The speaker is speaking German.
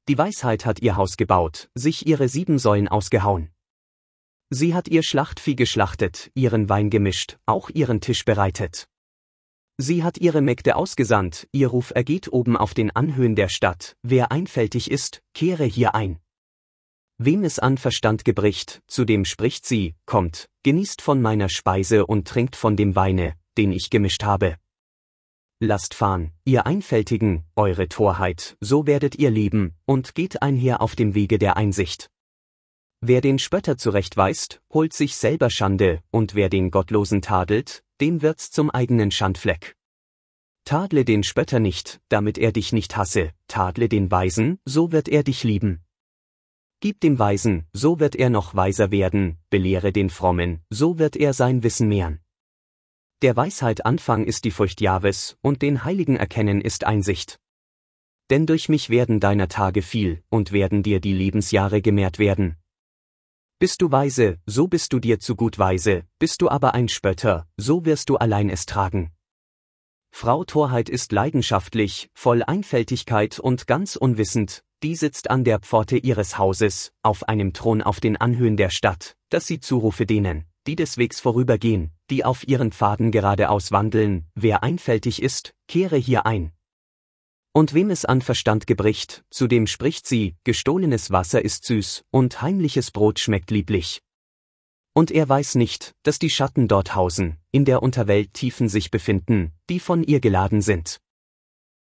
Die Weisheit hat ihr Haus gebaut, sich ihre 7 Säulen ausgehauen. Sie hat ihr Schlachtvieh geschlachtet, ihren Wein gemischt, auch ihren Tisch bereitet. Sie hat ihre Mägde ausgesandt, ihr Ruf ergeht oben auf den Anhöhen der Stadt, wer einfältig ist, kehre hier ein. Wem es an Verstand gebricht, zu dem spricht sie, kommt, genießt von meiner Speise und trinkt von dem Weine, den ich gemischt habe. Lasst fahren, ihr Einfältigen, eure Torheit, so werdet ihr leben, und geht einher auf dem Wege der Einsicht. Wer den Spötter zurechtweist, holt sich selber Schande, und wer den Gottlosen tadelt, dem wird's zum eigenen Schandfleck. Tadle den Spötter nicht, damit er dich nicht hasse, tadle den Weisen, so wird er dich lieben. Gib dem Weisen, so wird er noch weiser werden, belehre den Frommen, so wird er sein Wissen mehren. Der Weisheit Anfang ist die Furcht Jahwes, und den Heiligen Erkennen ist Einsicht. Denn durch mich werden deiner Tage viel, und werden dir die Lebensjahre gemehrt werden. Bist du weise, so bist du dir zu gut weise, bist du aber ein Spötter, so wirst du allein es tragen. Frau Torheit ist leidenschaftlich, voll Einfältigkeit und ganz unwissend, die sitzt an der Pforte ihres Hauses, auf einem Thron auf den Anhöhen der Stadt, dass sie zurufe denen, die des Wegs vorübergehen, die auf ihren Pfaden geradeaus wandeln, wer einfältig ist, kehre hier ein. Und wem es an Verstand gebricht, zu dem spricht sie, gestohlenes Wasser ist süß, und heimliches Brot schmeckt lieblich. Und er weiß nicht, dass die Schatten dort hausen, in der Unterwelt Tiefen sich befinden, die von ihr geladen sind.